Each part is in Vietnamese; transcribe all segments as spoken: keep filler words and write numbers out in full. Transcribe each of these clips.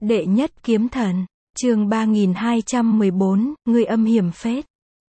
Đệ nhất kiếm thần, chương ba nghìn hai trăm mười bốn, người âm hiểm phết.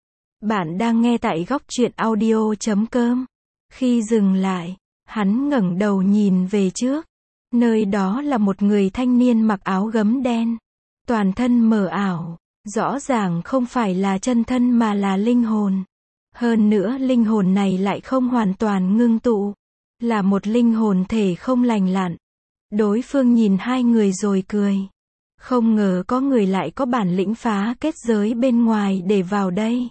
Bạn đang nghe tại góc truyện audio chấm com. Khi dừng lại, hắn ngẩng đầu nhìn về trước. Nơi đó là một người thanh niên mặc áo gấm đen. Toàn thân mờ ảo, rõ ràng không phải là chân thân mà là linh hồn. Hơn nữa linh hồn này lại không hoàn toàn ngưng tụ. Là một linh hồn thể không lành lặn. Đối phương nhìn hai người rồi cười. Không ngờ có người lại có bản lĩnh phá kết giới bên ngoài để vào đây.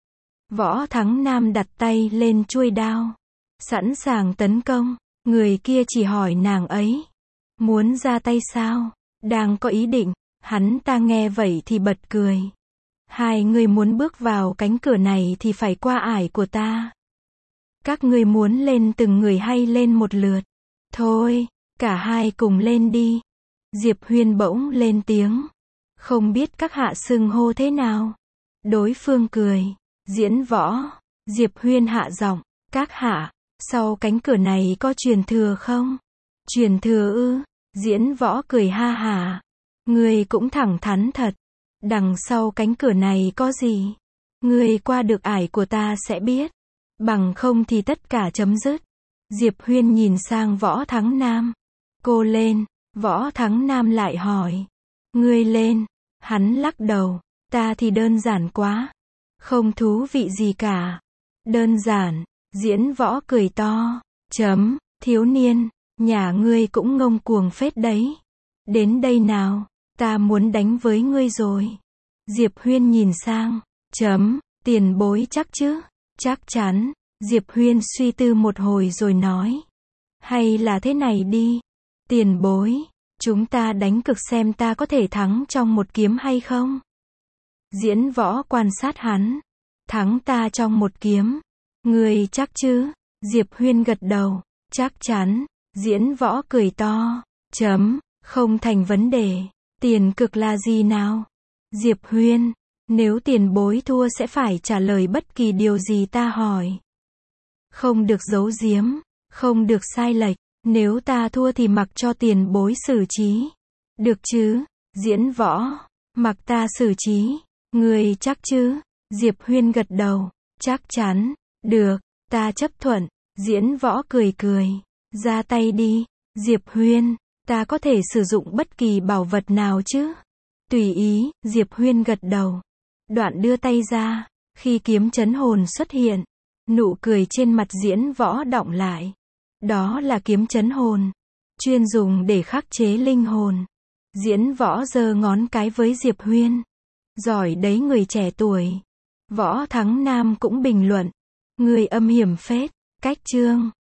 Võ Thắng Nam đặt tay lên chuôi đao. Sẵn sàng tấn công. Người kia chỉ hỏi nàng ấy. Muốn ra tay sao? Đang có ý định. Hắn ta nghe vậy thì bật cười. Hai người muốn bước vào cánh cửa này thì phải qua ải của ta. Các ngươi muốn lên từng người hay lên một lượt? Thôi, cả hai cùng lên đi. Diệp Huyên bỗng lên tiếng. Không biết các hạ xưng hô thế nào? Đối phương cười. Diễn võ. Diệp Huyên hạ giọng. Các hạ, sau cánh cửa này có truyền thừa không? Truyền thừa ư? Diễn võ cười ha hả. Ngươi cũng thẳng thắn thật. Đằng sau cánh cửa này có gì? Ngươi qua được ải của ta sẽ biết. Bằng không thì tất cả chấm dứt. Diệp Huyên nhìn sang Võ Thắng Nam. Cô lên. Võ Thắng Nam lại hỏi. Ngươi lên. Hắn lắc đầu. Ta thì đơn giản quá. Không thú vị gì cả. Đơn giản. Diễn võ cười to. Chấm. Thiếu niên. Nhà ngươi cũng ngông cuồng phết đấy. Đến đây nào. Ta muốn đánh với ngươi rồi. Diệp Huyên nhìn sang. Chấm. Tiền bối chắc chứ? Chắc chắn. Diệp Huyên suy tư một hồi rồi nói. Hay là thế này đi. Tiền bối. Chúng ta đánh cược xem ta có thể thắng trong một kiếm hay không? Diễn võ quan sát hắn. Thắng ta trong một kiếm. Người chắc chứ? Diệp Huyên gật đầu. Chắc chắn. Diễn võ cười to. Chấm. Không thành vấn đề. Tiền cực là gì nào? Diệp Huyên. Nếu tiền bối thua sẽ phải trả lời bất kỳ điều gì ta hỏi. Không được giấu giếm. Không được sai lệch. Nếu ta thua thì mặc cho tiền bối xử trí. Được chứ? Diễn võ. Mặc ta xử trí. Người chắc chứ? Diệp Huyên gật đầu. Chắc chắn. Được. Ta chấp thuận. Diễn võ cười cười. Ra tay đi. Diệp Huyên. Ta có thể sử dụng bất kỳ bảo vật nào chứ? Tùy ý. Diệp Huyên gật đầu. Đoạn đưa tay ra. Khi kiếm chấn hồn xuất hiện. Nụ cười trên mặt diễn võ đọng lại. Đó là kiếm chấn hồn. Chuyên dùng để khắc chế linh hồn. Diễn võ giơ ngón cái với Diệp Huyên. Giỏi đấy người trẻ tuổi. Võ Thắng Nam cũng bình luận. Người âm hiểm phết. Cách chương.